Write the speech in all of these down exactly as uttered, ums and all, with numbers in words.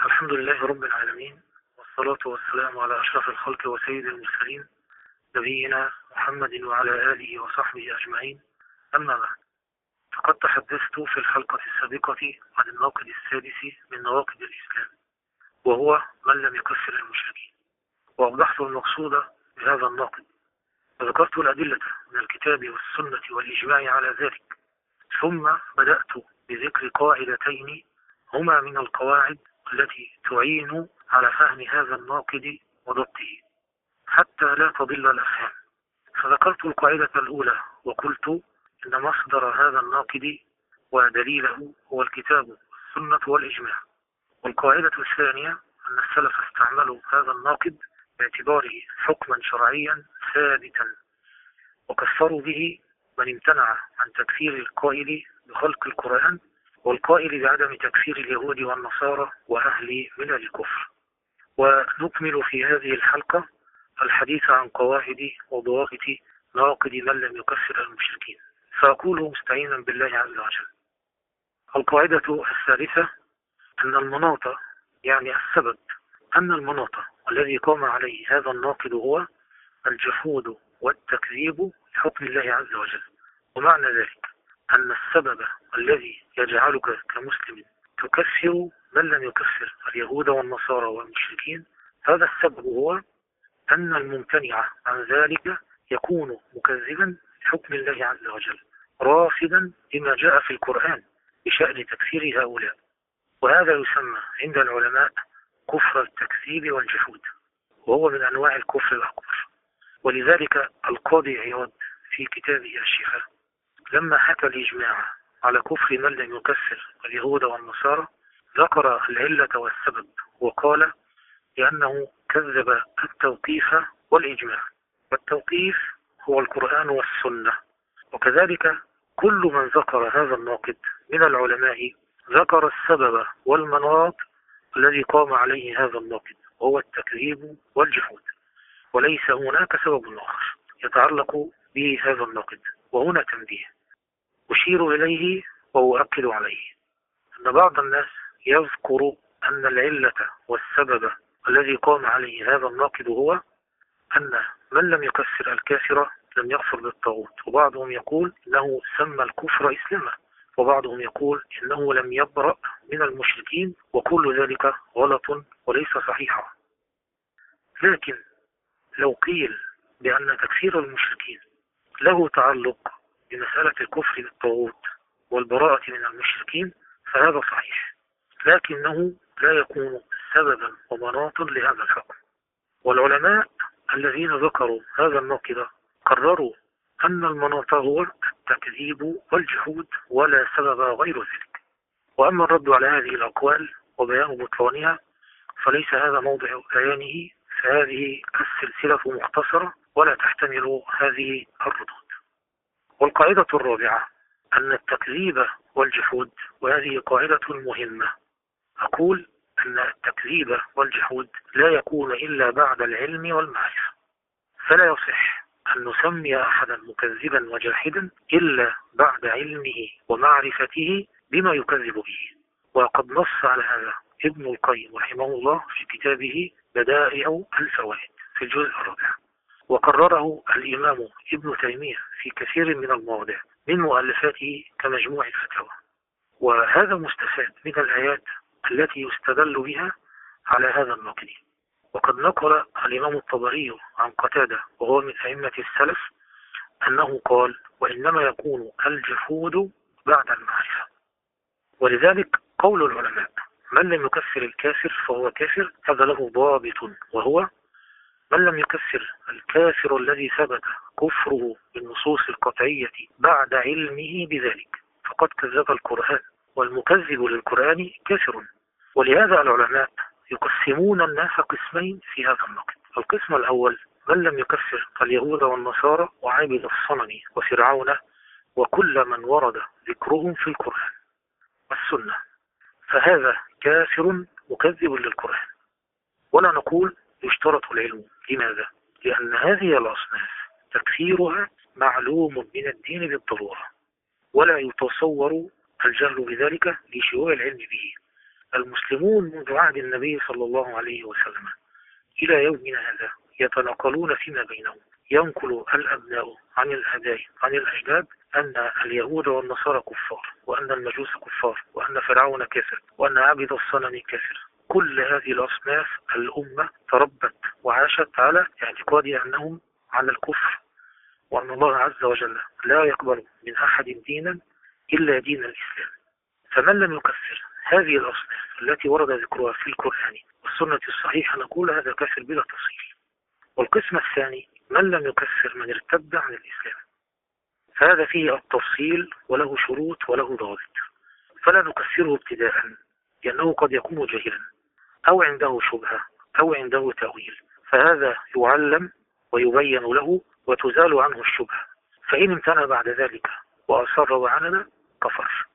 الحمد لله رب العالمين، والصلاة والسلام على أشرف الخلق وسيد المرسلين نبينا محمد وعلى آله وصحبه أجمعين. أما بعد، فقد تحدثت في الحلقة السابقة عن الناقض السادس من نواقض الإسلام، وهو من لم يكفر المشركين، وأوضحت المقصود بهذا الناقض، وذكرت الأدلة من الكتاب والسنة والإجماع على ذلك. ثم بدأت بذكر قاعدتين هما من القواعد التي تعين على فهم هذا الناقض وضبطه حتى لا تضل الأفهام. فذكرت القاعدة الأولى وقلت إن مصدر هذا الناقض ودليله هو الكتاب والسنة والإجماع. والقاعدة الثانية أن السلف استعملوا هذا الناقض باعتباره حكما شرعيا ثابتا، وكفروا به من امتنع عن تكفير القائل بخلق القرآن والقائل بعدم تكفير اليهود والنصارى وأهل ملل الكفر. ونكمل في هذه الحلقة الحديث عن قواعد وضوابط ناقض من لم يكفر المشركين، فأقول مستعينا بالله عز وجل: القاعدة الثالثة أن المناط، يعني السبب، أن المناط الذي قام عليه هذا الناقض هو الجحود والتكذيب لحكم الله عز وجل. ومعنى ذلك أن السبب الذي يجعلك كمسلم تكفر من لم يكفر اليهود والنصارى والمشركين، هذا السبب هو أن الممتنع عن ذلك يكون مكذبا لحكم الله عز وجل، رافضا لما جاء في القرآن بشأن تكفير هؤلاء. وهذا يسمى عند العلماء كفر التكذيب والجحود، وهو من أنواع الكفر الأكبر. ولذلك القاضي عياض في كتابه الشفاء لما حكى الإجماع على كفر من لم يكفر اليهود والنصارى ذكر العلة والسبب، وقال لأنه كذب التوقيف والإجماع، والتوقيف هو القرآن والسنة. وكذلك كل من ذكر هذا الناقض من العلماء ذكر السبب والمناط الذي قام عليه هذا الناقض، وهو التكذيب والجحود، وليس هناك سبب آخر يتعلق به هذا الناقض. وهنا تنبيه أشير إليه وأؤكد عليه، أن بعض الناس يذكر أن العلة والسبب الذي قام عليه هذا الناقض هو أن من لم يكفر الكافر لم يكفر بالطاغوت، وبعضهم يقول إنه سمى الكفر إسلاما، وبعضهم يقول إنه لم يبرأ من المشركين، وكل ذلك غلط وليس صحيحا. لكن لو قيل بأن تكفير المشركين له تعلق بمسألة الكفر بالطاغوت والبراءة من المشركين فهذا صحيح، لكنه لا يكون سببا ومناطا لهذا الحكم. والعلماء الذين ذكروا هذا الناقض قرروا أن المناط هو التكذيب والجحود ولا سبب غير ذلك. وأما الرد على هذه الأقوال وبيان بطلانها فليس هذا موضع بيانه، فهذه السلسلة مختصرة ولا تحتمل هذه الردود. والقاعدة الرابعة أن التكذيب والجحود، وهذه قاعدة مهمة، أقول أن التكذيب والجحود لا يكون إلا بعد العلم والمعرفة، فلا يصح أن نسمي أحدا مكذبا وجاحدا إلا بعد علمه ومعرفته بما يكذب به. وقد نص على هذا ابن القيم رحمه الله في كتابه بدائع الفوائد في الجزء الرابع، وقرره الإمام ابن تيمية في كثير من المواضع من مؤلفاته كمجموع الفتاوى. وهذا مستفاد من الآيات التي يستدل بها على هذا النقد. وقد نقل الإمام الطبري عن قتادة وهو من أئمة السلف أنه قال: وإنما يكون الجحود بعد المعرفة. ولذلك قول العلماء من لم يكفر الكافر فهو كافر، هذا له ضابط، وهو من لم يكفر الكافر الذي ثبت كفره بالنصوص القطعية بعد علمه بذلك فقد كذب القرآن، والمكذب للقرآن كافر. ولهذا العلماء يقسمون الناس قسمين في هذا النقد. القسم الأول من لم يكفر اليهود والنصارى وعابد الصنم وفرعون وكل من ورد ذكرهم في القرآن والسنة، فهذا كافر مكذب للقرآن. ولا نقول يشترط العلم. لماذا؟ لأن هذه الأصناف تكفيرها معلوم من الدين بالضرورة، ولا يتصور الجهل بذلك لشيوع العلم به. المسلمون منذ عهد النبي صلى الله عليه وسلم إلى يومنا هذا يتناقلون فيما بينهم، ينقل الأبناء عن الآباء عن الأجداد أن اليهود والنصارى كفار، وأن المجوس كفار، وأن فرعون كافر، وأن عبد الصنم كافر. كل هذه الأصناف الأمة تربت وعاشت على اعتقاد أنهم على الكفر، وأن الله عز وجل لا يقبل من أحد دينا إلا دين الإسلام. فمن لم يكفر هذه الأصناف التي ورد ذكرها في القرآن والسنة الصحيحة نقول هذا كافر بلا تفصيل. والقسم الثاني من لم يكفر من ارتد عن الإسلام، فهذا فيه التفصيل وله شروط وله ضوابط. فلا نكفره ابتداء لأنه قد يكون جاهلا أو عنده شبهة أو عنده تأويل، فهذا يعلم ويبين له وتزال عنه الشبهة، فإن امتنع بعد ذلك وأصر وعند كفر.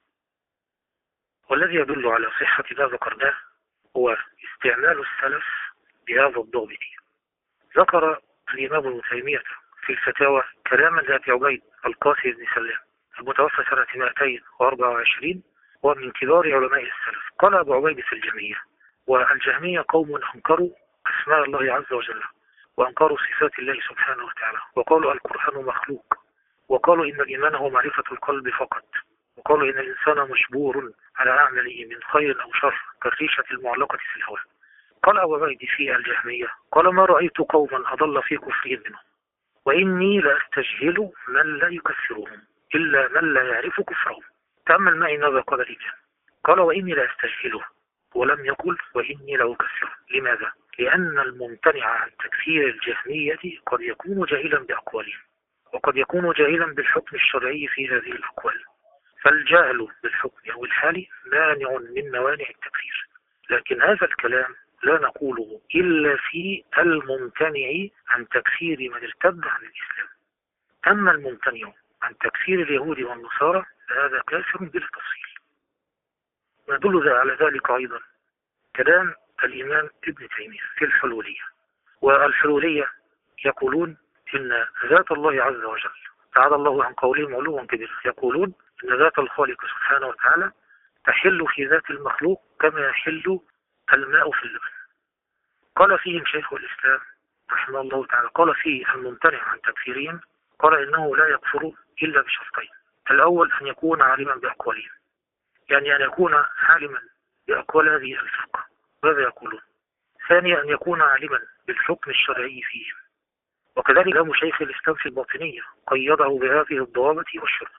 والذي يدل على صحة ما ذكرناه هو استعمال السلف بهذا الضابط. ذكر الإمام ابن تيمية في الفتاوى كلاما لأبي عبيد القاسم بن سلام المتوفى سنة مئتين وأربعة وعشرين ومن كبار علماء السلف. قال أبو عبيد في الجهمية: والجهمية قوم أنكروا أسماء الله عز وجل، وأنكروا صفات الله سبحانه وتعالى، وقالوا القرآن مخلوق، وقالوا إن الإيمان هو معرفة القلب فقط، وقالوا إن الإنسان مجبور على أعماله من خير أو شر كالريشة المعلقة في الهواء. قال أبو عبيد في الجهمية: قال ما رأيت قوما أضل في كفرهم منهم، وإني لا أستجهل من لا يكفرهم إلا من لا يعرف كفرهم. تأمل معي ماذا قال الإمام. قال: وإني لا أستجهله، ولم يقل وإني لا أكفره. لماذا؟ لأن الممتنع عن تكفير الجهمية قد يكون جاهلا بأقوالهم، وقد يكون جاهلا بالحكم الشرعي في هذه الأقوال، فالجاهل بالحكم أو الحال مانع من موانع التكفير. لكن هذا الكلام لا نقوله إلا في الممتنع عن تكفير من ارتد عن الإسلام. أما الممتنع عن تكفير اليهود والنصارى فهذا كافر بالتفصيل. ويدل على ذلك أيضا كلام الإمام ابن تيمية في الحلولية. والحلولية يقولون إن ذات الله عز وجل تعالى الله عن قولهم علوا كبيرا، يقولون إن ذات الخالق سبحانه وتعالى تحل في ذات المخلوق كما يحل الماء في اللبن. قال فيهم شيخ الإسلام رحمه الله تعالى، قال فيه الممتنع عن تكفيرهم، قال إنه لا يكفر إلا بشرطين: الأول أن يكون عالما بأقوالهم، يعني أن يكون عالما بأقوال هذه الفرقة ماذا يقولون. ثانيا أن يكون عالما بالحكم الشرعي فيهم. وكذلك أم شيخ الإسلام في الباطنية قيده بهذه الضوابط والشروط.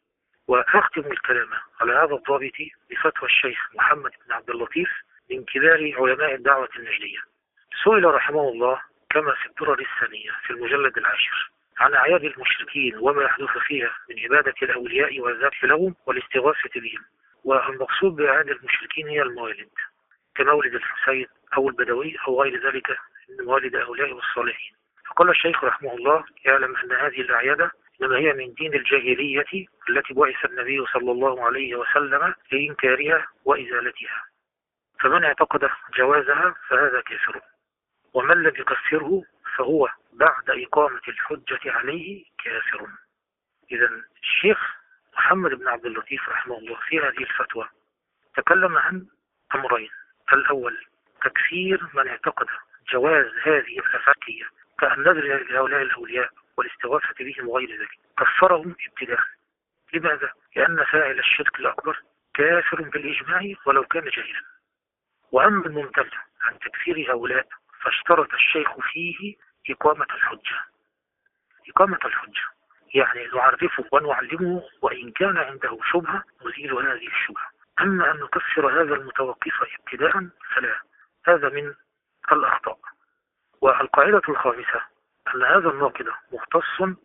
وأختم الكلام على هذا الضابط بفتوى الشيخ محمد بن عبد اللطيف من كبار علماء الدعوة النجدية. سئل رحمه الله كما في الدرر الثانية في المجلد العاشر عن أعياد المشركين وما يحدث فيها من عبادة الأولياء والذبح لهم والاستغاثة بهم. والمقصود بأعياد المشركين هي الموالد كمولد الحسين أو البدوي أو غير ذلك من موالد الأولياء والصالحين. فقال الشيخ رحمه الله: يعلم أن هذه الأعياد إنما هي من دين الجاهلية التي بعث النبي صلى الله عليه وسلم لإنكارها وإزالتها، فمن اعتقد جوازها فهذا كافر، ومن لم يكفره فهو بعد إقامة الحجة عليه كافر. إذا الشيخ محمد بن عبد اللطيف رحمه الله في هذه الفتوى تكلم عن أمرين: الأول تكفير من اعتقد جواز هذه الأفعال كالنذر لهؤلاء الأولياء والاستغاثة بهم وغير ذلك، كفرهم ابتداء. لماذا؟ لأن فاعل الشرك الأكبر كافر بالإجماع ولو كان جاهلا. وأما الممتنع عن تكفير هؤلاء فاشترط الشيخ فيه إقامة الحجة. إقامة الحجة يعني نعرفه ونعلمه، وإن كان عنده شبهة نزيل هذه الشبهة. أما أن نكفر هذا المتوقف ابتداء فلا، هذا من الأخطاء. والقاعدة الخامسة أن هذا الناقض مختص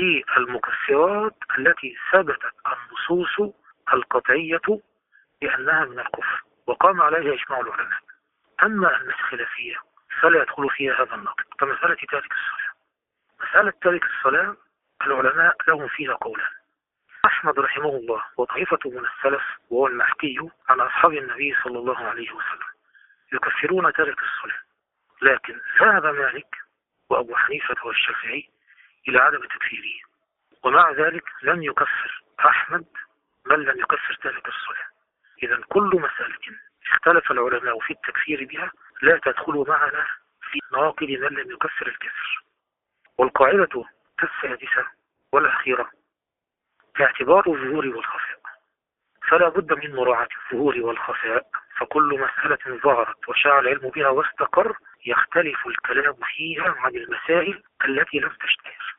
بالمكفرات التي ثبتت النصوص القطعية بأنها من الكفر وقام عليها إجماع العلماء. أما أن الخلافية فلا يدخل فيها هذا الناقض كمسألة تارك الصلاة. مسألة تارك الصلاة العلماء لهم فيها قولان. أحمد رحمه الله وطائفة من السلف وهو المحكي عن أصحاب النبي صلى الله عليه وسلم يكفرون تارك الصلاة، لكن ذهب مالك وأبو حنيفة والشافعي إلى عدم تكفيره، ومع ذلك لم يكفر أحمد من لم يكفر تارك الصلاة. إذا كل مسألة اختلف العلماء في التكفير بها لا تدخل معنا في ناقض من لم يكفر الكافر. والقاعدة السادسة والأخيرة اعتبار الظهور والخفاء، فلا بد من مراعاة الظهور والخفاء، فكل مسألة ظهرت وشاع العلم بها واستقر يختلف الكلام فيها عن المسائل التي لم تشتهر،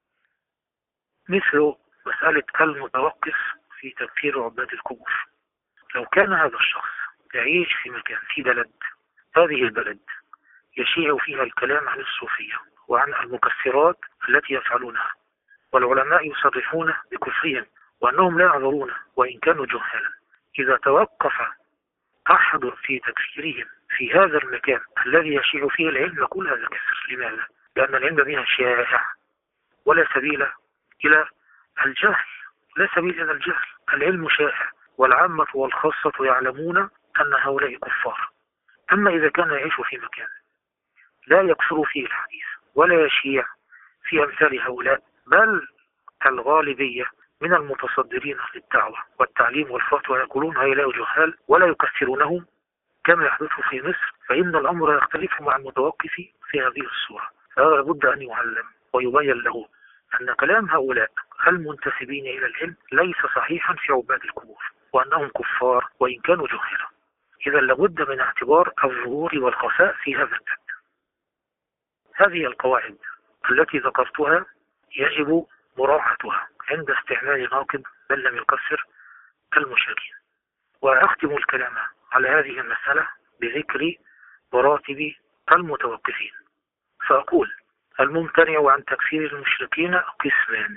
مثل مسألة المتوقف في تكفير عباد القبور. لو كان هذا الشخص يعيش في مكان في بلد، هذه البلد يشيع فيها الكلام عن الصوفية وعن المكفرات التي يفعلونها، والعلماء يصرحون بكفرهم وأنهم لا يعذرون وإن كانوا جهالا، إذا توقف أحد في تكفيرهم في هذا المكان الذي يشيع فيه العلم نقول هذا كفر. لماذا؟ لأن العلم بها شائع ولا سبيل إلى الجهل، لا سبيل إلى الجهل، العلم شائع والعامة والخاصة يعلمون أن هؤلاء كفار. أما إذا كان يعيش في مكان لا يكثر فيه الحديث ولا يشيع في أمثال هؤلاء، بل الغالبية من المتصدرين للدعوة والتعليم والفتوى يقولون هؤلاء جهال ولا يكثرونهم كما يحدث في مصر، فإن الأمر يختلف مع المتوقف في هذه الصورة. فهذا لابد أن يعلم ويبين له أن كلام هؤلاء المنتسبين إلى العلم ليس صحيحا في عباد القبور وأنهم كفار وإن كانوا جهالا. إذا لابد من اعتبار الظهور والخفاء في هذا الباب. هذه القواعد التي ذكرتها يجب مراعاتها عند استعمال ناقض من لم يكفر المشركين. وأختم الكلام على هذه المسألة بذكر مراتب المتوقفين، فأقول الممتنع عن تكفير المشركين قسمان.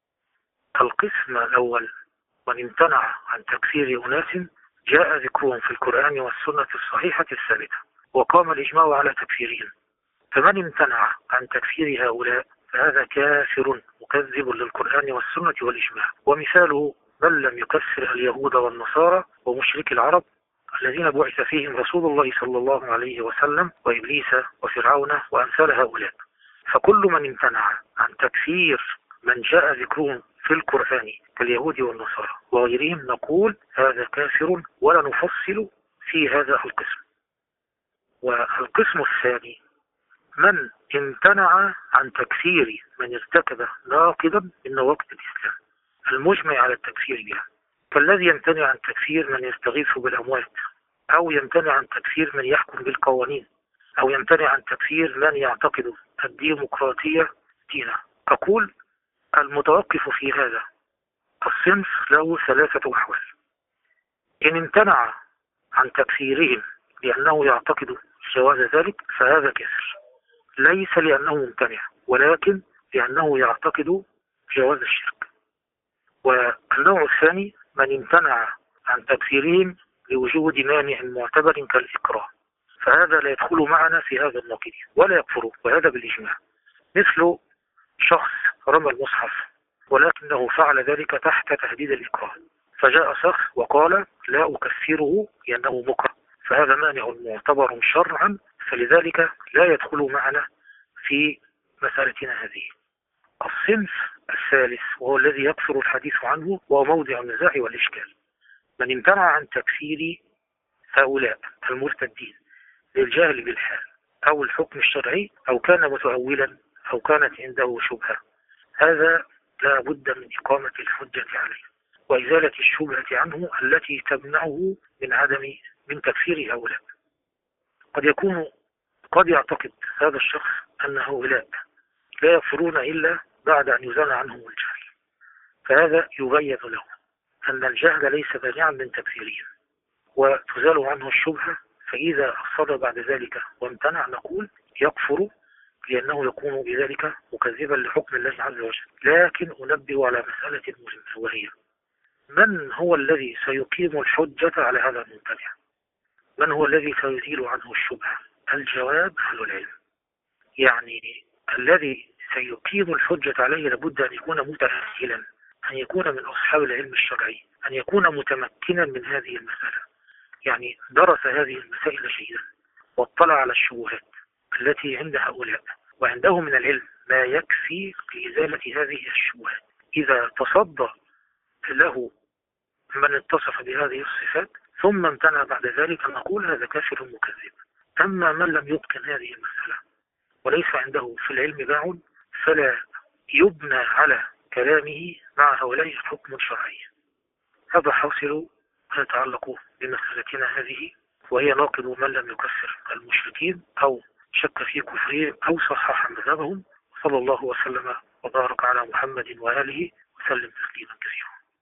القسم الأول من امتنع عن تكفير أناس جاء ذكرهم في القرآن والسنة الصحيحة الثابتة وقام الإجماع على تكفيرهم، فمن امتنع عن تكفير هؤلاء فهذا كافر مكذب للقرآن والسنة والإجماع. ومثاله من لم يكفر اليهود والنصارى ومشرك العرب الذين بعث فيهم رسول الله صلى الله عليه وسلم وإبليس وفرعون وأمثال هؤلاء. فكل من امتنع عن تكفير من جاء ذكرهم في القرآن كاليهود والنصارى وغيرهم نقول هذا كافر ولا نفصل في هذا القسم. والقسم الثاني من امتنع عن تكفير من ارتكب ناقضا من نواقض الإسلام المجمع على التكفير بها، كالذي يمتنع عن تكفير من يستغيث بالأموات، أو يمتنع عن تكفير من يحكم بالقوانين، أو يمتنع عن تكفير من يعتقد الديمقراطية دينا. أقول المتوقف في هذا الصنف له ثلاثة أحوال. إن امتنع عن تكفيرهم لأنه يعتقد جواز ذلك فهذا كافر، ليس لأنه ممتنع ولكن لأنه يعتقد جواز الشرك. والنوع الثاني من امتنع عن تكفيرهم لوجود مانع معتبر كالإكراه، فهذا لا يدخل معنا في هذا النقيض ولا يكفر، وهذا بالإجماع. مثل شخص رمى المصحف ولكنه فعل ذلك تحت تهديد الإكراه، فجاء شخص وقال لا أكفره لأنه مكره، فهذا مانع معتبر شرعا، فلذلك لا يدخل معنا في مسألتنا هذه. الصنف الثالث وهو الذي يكثر الحديث عنه وهو موضع النزاع والإشكال، من امتنع عن تكفير هؤلاء المرتدين للجهل بالحال أو الحكم الشرعي أو كان متأولا أو كانت عنده شبهة، هذا لا بد من إقامة الحجة عليه وإزالة الشبهة عنه التي تمنعه من عدم من تكفير هؤلاء. قد يكون قد يعتقد هذا الشخص أن هؤلاء لا يكفرون إلا بعد أن يزال عنهم الجهل، فهذا يبين له أن الجهل ليس مانعا من تكفيرهم وتزال عنه الشبهة، فإذا أصر بعد ذلك وامتنع نقول يكفر لأنه يكون بذلك مكذبا لحكم الله عز وجل. لكن أنبه على مسألة مهمة وهي من هو الذي سيقيم الحجة على هذا الممتنع؟ من هو الذي سيزيل عنه الشبهة؟ الجواب أهل العلم، يعني الذي سيقيم الحجة عليه لابد أن يكون متأهلا، أن يكون من أصحاب العلم الشرعي، أن يكون متمكنا من هذه المسألة، يعني درس هذه المسائل جيدا واطلع على الشبهات التي عند هؤلاء وعنده من العلم ما يكفي لإزالة هذه الشبهات. إذا تصدى له من اتصف بهذه الصفات ثم امتنع بعد ذلك أن نقول هذا كافر مكذب. أما من لم يتقن هذه المسألة وليس عنده في العلم باع فلا يبنى على كلامه مع هؤلاء حكم شرعي. هذا حاصل ما يتعلق بمسألتنا هذه، وهي ناقض من لم يكفر المشركين أو شك في كفره أو صحح مذهبهم. صلى الله وسلم وبارك على محمد وآله وسلم تسليما كثيرا.